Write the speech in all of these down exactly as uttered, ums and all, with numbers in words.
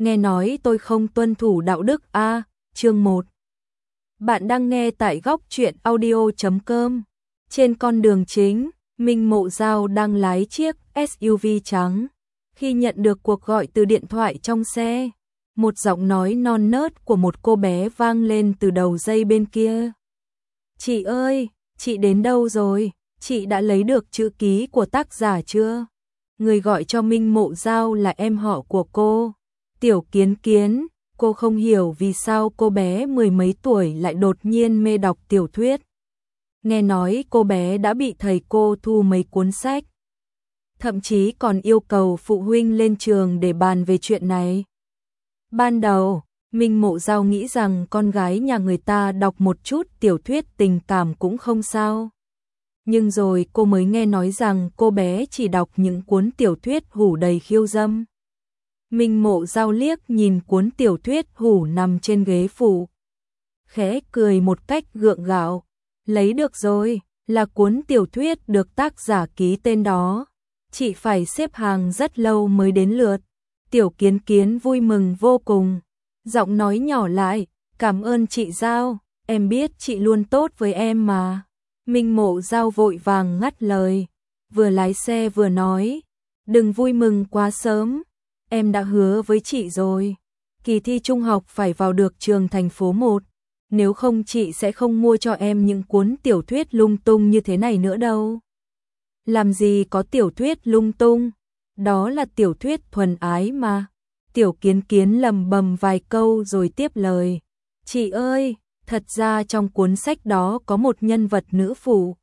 nghe nói tôi không tuân thủ đạo đức a, chương một. Bạn đang nghe tại góc truyện audio chấm com. Trên con đường chính, Minh Mộ Giao đang lái chiếc ét u vê trắng. Khi nhận được cuộc gọi từ điện thoại trong xe, một giọng nói non nớt của một cô bé vang lên từ đầu dây bên kia. Chị ơi, chị đến đâu rồi? Chị đã lấy được chữ ký của tác giả chưa? Người gọi cho Minh Mộ Giao là em họ của cô, Tiểu Kiến Kiến. Cô không hiểu vì sao cô bé mười mấy tuổi lại đột nhiên mê đọc tiểu thuyết. Nghe nói cô bé đã bị thầy cô thu mấy cuốn sách, thậm chí còn yêu cầu phụ huynh lên trường để bàn về chuyện này. Ban đầu, Minh Mộ Giao nghĩ rằng con gái nhà người ta đọc một chút tiểu thuyết tình cảm cũng không sao. Nhưng rồi cô mới nghe nói rằng cô bé chỉ đọc những cuốn tiểu thuyết hủ đầy khiêu dâm. Minh Mộ Giao liếc nhìn cuốn tiểu thuyết hủ nằm trên ghế phụ, khẽ cười một cách gượng gạo. Lấy được rồi, là cuốn tiểu thuyết được tác giả ký tên đó. Chị phải xếp hàng rất lâu mới đến lượt. Tiểu Kiến Kiến vui mừng vô cùng, giọng nói nhỏ lại, cảm ơn chị Giao, em biết chị luôn tốt với em mà. Minh Mộ Giao vội vàng ngắt lời, vừa lái xe vừa nói, đừng vui mừng quá sớm, em đã hứa với chị rồi, kỳ thi trung học phải vào được trường thành phố một, nếu không chị sẽ không mua cho em những cuốn tiểu thuyết lung tung như thế này nữa đâu. Làm gì có tiểu thuyết lung tung, đó là tiểu thuyết thuần ái mà. Tiểu Kiến Kiến lầm bầm vài câu rồi tiếp lời, chị ơi, thật ra trong cuốn sách đó có một nhân vật nữ phụ.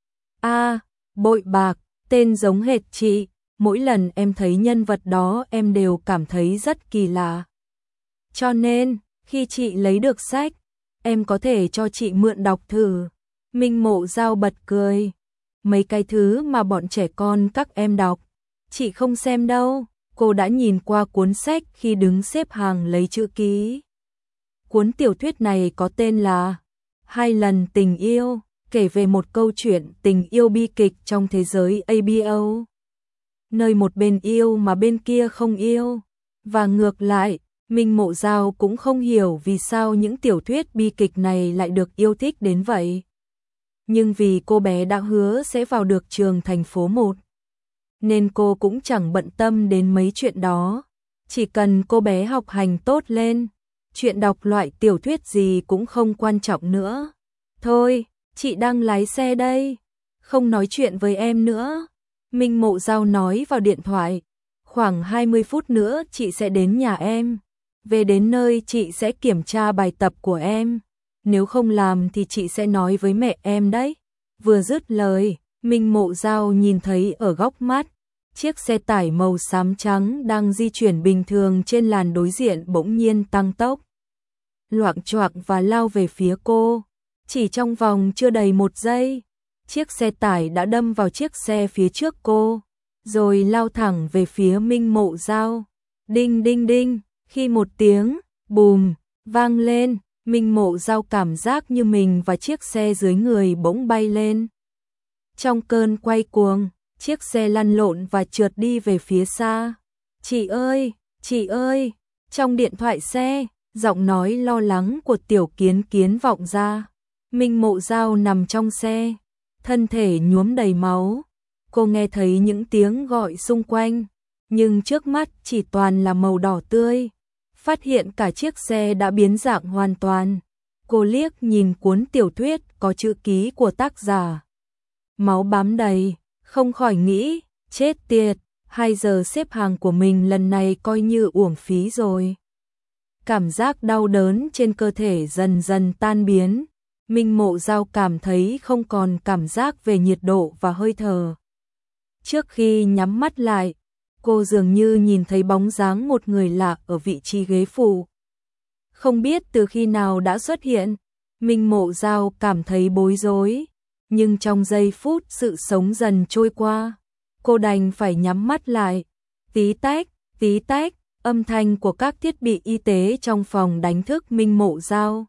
A, à, bội bạc, tên giống hệt chị, mỗi lần em thấy nhân vật đó em đều cảm thấy rất kỳ lạ. Cho nên, khi chị lấy được sách, em có thể cho chị mượn đọc thử. Minh Mộ Giao bật cười, mấy cái thứ mà bọn trẻ con các em đọc, chị không xem đâu. Cô đã nhìn qua cuốn sách khi đứng xếp hàng lấy chữ ký. Cuốn tiểu thuyết này có tên là Hai lần tình yêu, kể về một câu chuyện tình yêu bi kịch trong thế giới a bê o, nơi một bên yêu mà bên kia không yêu. Và ngược lại, Minh Mộ Giao cũng không hiểu vì sao những tiểu thuyết bi kịch này lại được yêu thích đến vậy. Nhưng vì cô bé đã hứa sẽ vào được trường thành phố một, nên cô cũng chẳng bận tâm đến mấy chuyện đó. Chỉ cần cô bé học hành tốt lên, chuyện đọc loại tiểu thuyết gì cũng không quan trọng nữa. Thôi, chị đang lái xe đây, không nói chuyện với em nữa. Minh Mộ Giao nói vào điện thoại, khoảng hai mươi phút nữa chị sẽ đến nhà em. Về đến nơi chị sẽ kiểm tra bài tập của em, nếu không làm thì chị sẽ nói với mẹ em đấy. Vừa dứt lời, Minh Mộ Giao nhìn thấy ở góc mắt, chiếc xe tải màu xám trắng đang di chuyển bình thường trên làn đối diện bỗng nhiên tăng tốc, loạng choạng và lao về phía cô. Chỉ trong vòng chưa đầy một giây, chiếc xe tải đã đâm vào chiếc xe phía trước cô, rồi lao thẳng về phía Minh Mộ Giao. Đinh đinh đinh, khi một tiếng bùm vang lên, Minh Mộ Giao cảm giác như mình và chiếc xe dưới người bỗng bay lên. Trong cơn quay cuồng, chiếc xe lăn lộn và trượt đi về phía xa. Chị ơi, chị ơi, trong điện thoại xe, giọng nói lo lắng của Tiểu Kiến Kiến vọng ra. Minh Mộ Giao nằm trong xe, thân thể nhuốm đầy máu. Cô nghe thấy những tiếng gọi xung quanh, nhưng trước mắt chỉ toàn là màu đỏ tươi. Phát hiện cả chiếc xe đã biến dạng hoàn toàn. Cô liếc nhìn cuốn tiểu thuyết có chữ ký của tác giả, máu bám đầy, không khỏi nghĩ, chết tiệt, hai giờ xếp hàng của mình lần này coi như uổng phí rồi. Cảm giác đau đớn trên cơ thể dần dần tan biến. Minh Mộ Giao cảm thấy không còn cảm giác về nhiệt độ và hơi thở. Trước khi nhắm mắt lại, cô dường như nhìn thấy bóng dáng một người lạ ở vị trí ghế phụ. Không biết từ khi nào đã xuất hiện, Minh Mộ Giao cảm thấy bối rối, nhưng trong giây phút sự sống dần trôi qua, cô đành phải nhắm mắt lại. Tí tách, tí tách, âm thanh của các thiết bị y tế trong phòng đánh thức Minh Mộ Giao.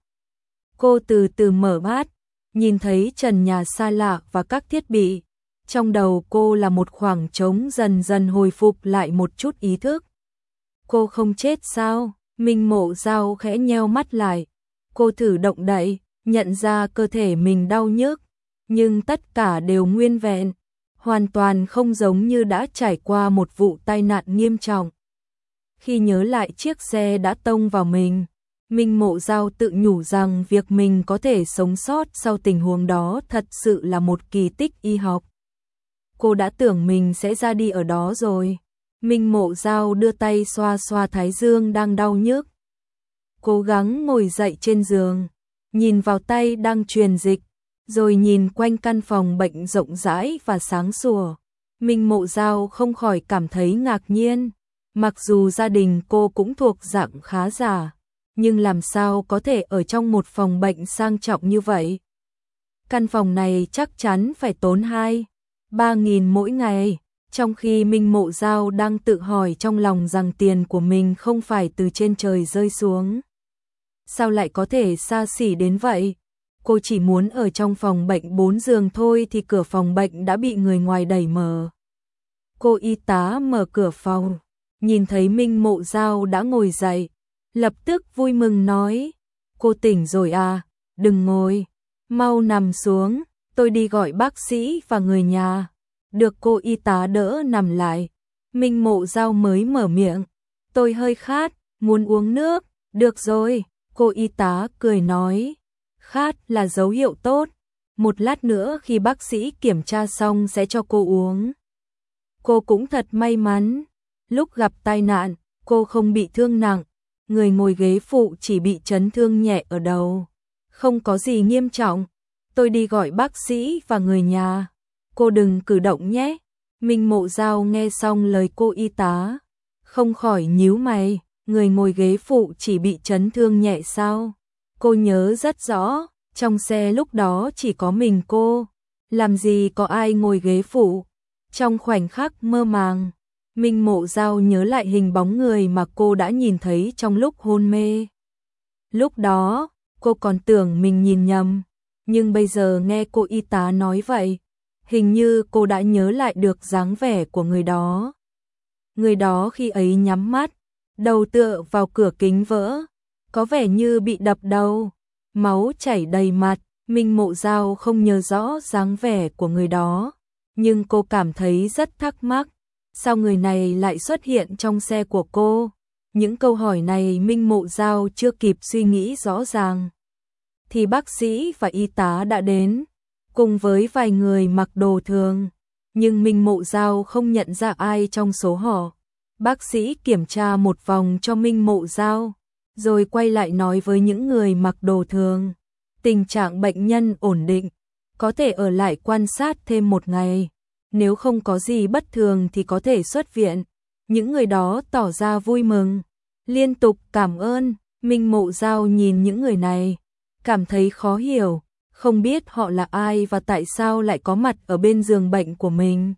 Cô từ từ mở mắt, nhìn thấy trần nhà xa lạ và các thiết bị. Trong đầu cô là một khoảng trống dần dần hồi phục lại một chút ý thức. Cô không chết sao? Minh Mộ Giao khẽ nheo mắt lại. Cô thử động đậy, nhận ra cơ thể mình đau nhức, nhưng tất cả đều nguyên vẹn, hoàn toàn không giống như đã trải qua một vụ tai nạn nghiêm trọng. Khi nhớ lại chiếc xe đã tông vào mình, Minh Mộ Giao tự nhủ rằng việc mình có thể sống sót sau tình huống đó thật sự là một kỳ tích y học. Cô đã tưởng mình sẽ ra đi ở đó rồi. Minh Mộ Giao đưa tay xoa xoa thái dương đang đau nhức. Cố gắng ngồi dậy trên giường, nhìn vào tay đang truyền dịch, rồi nhìn quanh căn phòng bệnh rộng rãi và sáng sủa. Minh Mộ Giao không khỏi cảm thấy ngạc nhiên. Mặc dù gia đình cô cũng thuộc dạng khá giả, nhưng làm sao có thể ở trong một phòng bệnh sang trọng như vậy? Căn phòng này chắc chắn phải tốn hai, ba nghìn mỗi ngày, trong khi Minh Mộ Giao đang tự hỏi trong lòng rằng tiền của mình không phải từ trên trời rơi xuống. Sao lại có thể xa xỉ đến vậy? Cô chỉ muốn ở trong phòng bệnh bốn giường thôi thì cửa phòng bệnh đã bị người ngoài đẩy mở. Cô y tá mở cửa phòng, nhìn thấy Minh Mộ Giao đã ngồi dậy, lập tức vui mừng nói, cô tỉnh rồi à, đừng ngồi, mau nằm xuống, tôi đi gọi bác sĩ và người nhà. Được cô y tá đỡ nằm lại, Minh Mộ Giao mới mở miệng, tôi hơi khát, muốn uống nước. Được rồi, cô y tá cười nói, khát là dấu hiệu tốt, một lát nữa khi bác sĩ kiểm tra xong sẽ cho cô uống. Cô cũng thật may mắn, lúc gặp tai nạn, cô không bị thương nặng, người ngồi ghế phụ chỉ bị chấn thương nhẹ ở đầu, không có gì nghiêm trọng. Tôi đi gọi bác sĩ và người nhà. Cô đừng cử động nhé. Minh Mộ Giao nghe xong lời cô y tá, không khỏi nhíu mày, người ngồi ghế phụ chỉ bị chấn thương nhẹ sao? Cô nhớ rất rõ, trong xe lúc đó chỉ có mình cô, làm gì có ai ngồi ghế phụ. Trong khoảnh khắc mơ màng, Minh Mộ Giao nhớ lại hình bóng người mà cô đã nhìn thấy trong lúc hôn mê. Lúc đó, cô còn tưởng mình nhìn nhầm, nhưng bây giờ nghe cô y tá nói vậy, hình như cô đã nhớ lại được dáng vẻ của người đó. Người đó khi ấy nhắm mắt, đầu tựa vào cửa kính vỡ, có vẻ như bị đập đầu, máu chảy đầy mặt. Minh Mộ Giao không nhớ rõ dáng vẻ của người đó, nhưng cô cảm thấy rất thắc mắc, sao người này lại xuất hiện trong xe của cô? Những câu hỏi này Minh Mộ Giao chưa kịp suy nghĩ rõ ràng, thì bác sĩ và y tá đã đến, cùng với vài người mặc đồ thường, nhưng Minh Mộ Giao không nhận ra ai trong số họ. Bác sĩ kiểm tra một vòng cho Minh Mộ Giao, rồi quay lại nói với những người mặc đồ thường, tình trạng bệnh nhân ổn định, có thể ở lại quan sát thêm một ngày, nếu không có gì bất thường thì có thể xuất viện. Những người đó tỏ ra vui mừng, liên tục cảm ơn. Minh Mộ Giao nhìn những người này, cảm thấy khó hiểu, không biết họ là ai và tại sao lại có mặt ở bên giường bệnh của mình.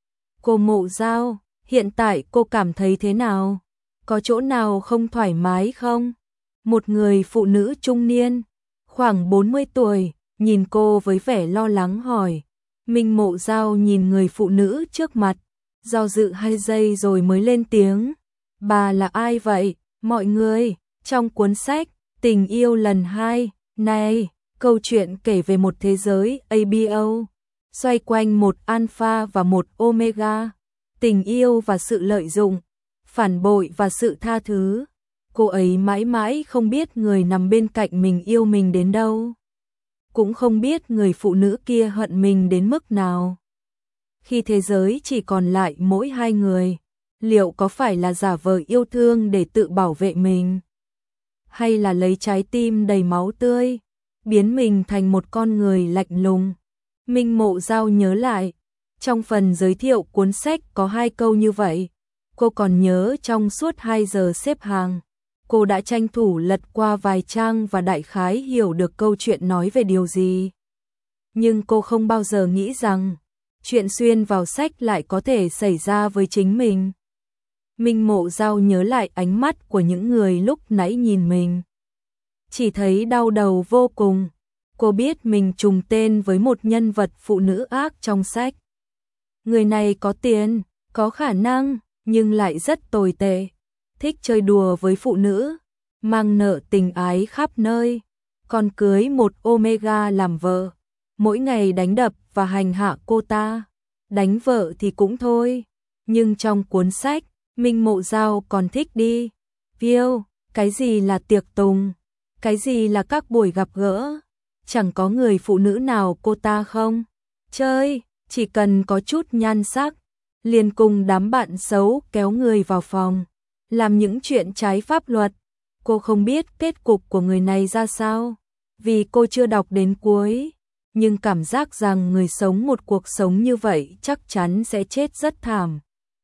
Cô Mộ Giao, hiện tại cô cảm thấy thế nào? Có chỗ nào không thoải mái không? Một người phụ nữ trung niên, khoảng bốn mươi tuổi, nhìn cô với vẻ lo lắng hỏi. Minh Mộ Giao nhìn người phụ nữ trước mặt, do dự hai giây rồi mới lên tiếng. Bà là ai vậy? Mọi người, trong cuốn sách Tình yêu lần hai này, câu chuyện kể về một thế giới a bê o, xoay quanh một alpha và một omega, tình yêu và sự lợi dụng, phản bội và sự tha thứ. Cô ấy mãi mãi không biết người nằm bên cạnh mình yêu mình đến đâu, cũng không biết người phụ nữ kia hận mình đến mức nào. Khi thế giới chỉ còn lại mỗi hai người, liệu có phải là giả vờ yêu thương để tự bảo vệ mình, hay là lấy trái tim đầy máu tươi, biến mình thành một con người lạnh lùng? Minh Mộ Giao nhớ lại, trong phần giới thiệu cuốn sách có hai câu như vậy. Cô còn nhớ trong suốt hai giờ xếp hàng, cô đã tranh thủ lật qua vài trang và đại khái hiểu được câu chuyện nói về điều gì. Nhưng cô không bao giờ nghĩ rằng chuyện xuyên vào sách lại có thể xảy ra với chính mình. Minh Mộ Giao nhớ lại ánh mắt của những người lúc nãy nhìn mình, chỉ thấy đau đầu vô cùng. Cô biết mình trùng tên với một nhân vật phụ nữ ác trong sách. Người này có tiền, có khả năng, nhưng lại rất tồi tệ. thích chơi đùa với phụ nữ, mang nợ tình ái khắp nơi, còn cưới một Omega làm vợ, mỗi ngày đánh đập và hành hạ cô ta. Đánh vợ thì cũng thôi, nhưng trong cuốn sách, Minh Mộ Dao còn thích đi Viêu, cái gì là tiệc tùng, cái gì là các buổi gặp gỡ, chẳng có người phụ nữ nào cô ta không chơi, chỉ cần có chút nhan sắc, liền cùng đám bạn xấu kéo người vào phòng, làm những chuyện trái pháp luật. Cô không biết kết cục của người này ra sao, vì cô chưa đọc đến cuối, nhưng cảm giác rằng người sống một cuộc sống như vậy chắc chắn sẽ chết rất thảm.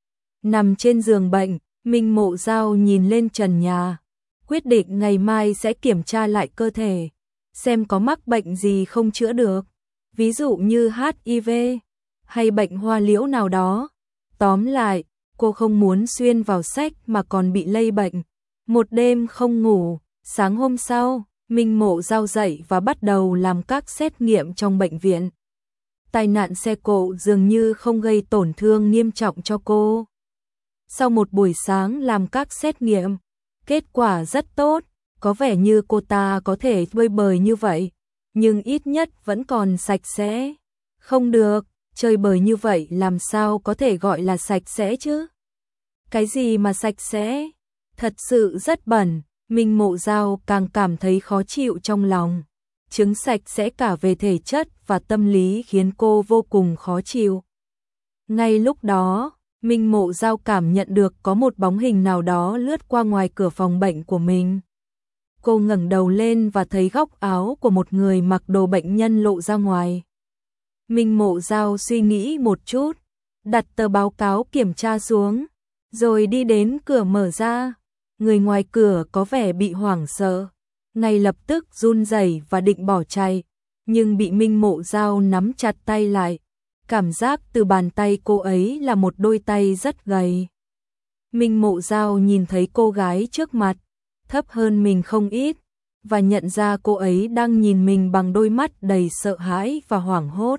Nằm trên giường bệnh, Minh Mộ Dao nhìn lên trần nhà, quyết định ngày mai sẽ kiểm tra lại cơ thể, xem có mắc bệnh gì không chữa được, ví dụ như hát i vê hay bệnh hoa liễu nào đó. Tóm lại, cô không muốn xuyên vào sách mà còn bị lây bệnh. Một đêm không ngủ, sáng hôm sau, Minh Mộ Dao dậy và bắt đầu làm các xét nghiệm trong bệnh viện. Tai nạn xe cộ dường như không gây tổn thương nghiêm trọng cho cô. Sau một buổi sáng làm các xét nghiệm, kết quả rất tốt, có vẻ như cô ta có thể bơi bời như vậy, nhưng ít nhất vẫn còn sạch sẽ. Không được, chơi bời như vậy làm sao có thể gọi là sạch sẽ chứ? Cái gì mà sạch sẽ? Thật sự rất bẩn. Minh Mộ Dao càng cảm thấy khó chịu trong lòng. Chứng sạch sẽ cả về thể chất và tâm lý khiến cô vô cùng khó chịu. Ngay lúc đó, Minh Mộ Dao cảm nhận được có một bóng hình nào đó lướt qua ngoài cửa phòng bệnh của mình. Cô ngẩng đầu lên và thấy góc áo của một người mặc đồ bệnh nhân lộ ra ngoài. Minh Mộ Dao suy nghĩ một chút, đặt tờ báo cáo kiểm tra xuống, rồi đi đến cửa mở ra. Người ngoài cửa có vẻ bị hoảng sợ, ngay lập tức run rẩy và định bỏ chạy, nhưng bị Minh Mộ Dao nắm chặt tay lại. Cảm giác từ bàn tay cô ấy là một đôi tay rất gầy. Minh Mộ Dao nhìn thấy cô gái trước mặt, thấp hơn mình không ít, và nhận ra cô ấy đang nhìn mình bằng đôi mắt đầy sợ hãi và hoảng hốt.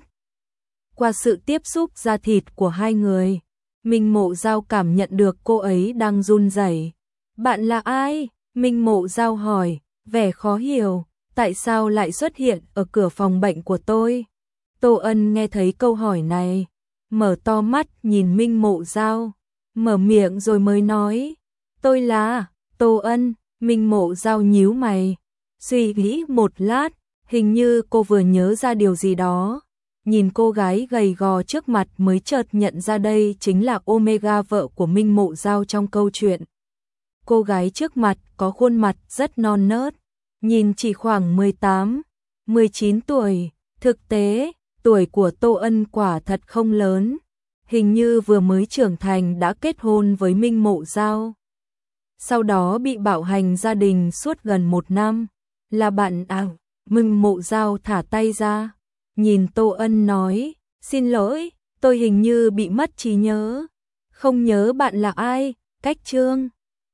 Qua sự tiếp xúc da thịt của hai người, Minh Mộ Dao cảm nhận được cô ấy đang run rẩy. Bạn là ai? Minh Mộ Dao hỏi, vẻ khó hiểu, tại sao lại xuất hiện ở cửa phòng bệnh của tôi? Tô Ân nghe thấy câu hỏi này, mở to mắt nhìn Minh Mộ Dao, mở miệng rồi mới nói, tôi là Tô Ân. Minh Mộ Dao nhíu mày, suy nghĩ một lát, hình như cô vừa nhớ ra điều gì đó. Nhìn cô gái gầy gò trước mặt mới chợt nhận ra đây chính là Omega, vợ của Minh Mộ Dao trong câu chuyện. Cô gái trước mặt có khuôn mặt rất non nớt, nhìn chỉ khoảng mười tám, mười chín tuổi. Thực tế, tuổi của Tô Ân quả thật không lớn, hình như vừa mới trưởng thành đã kết hôn với Minh Mộ Dao. Sau đó bị bạo hành gia đình suốt gần một năm, là bạn à. Minh Mộ Dao thả tay ra, nhìn Tô Ân nói, xin lỗi, tôi hình như bị mất trí nhớ, không nhớ bạn là ai. Cách chương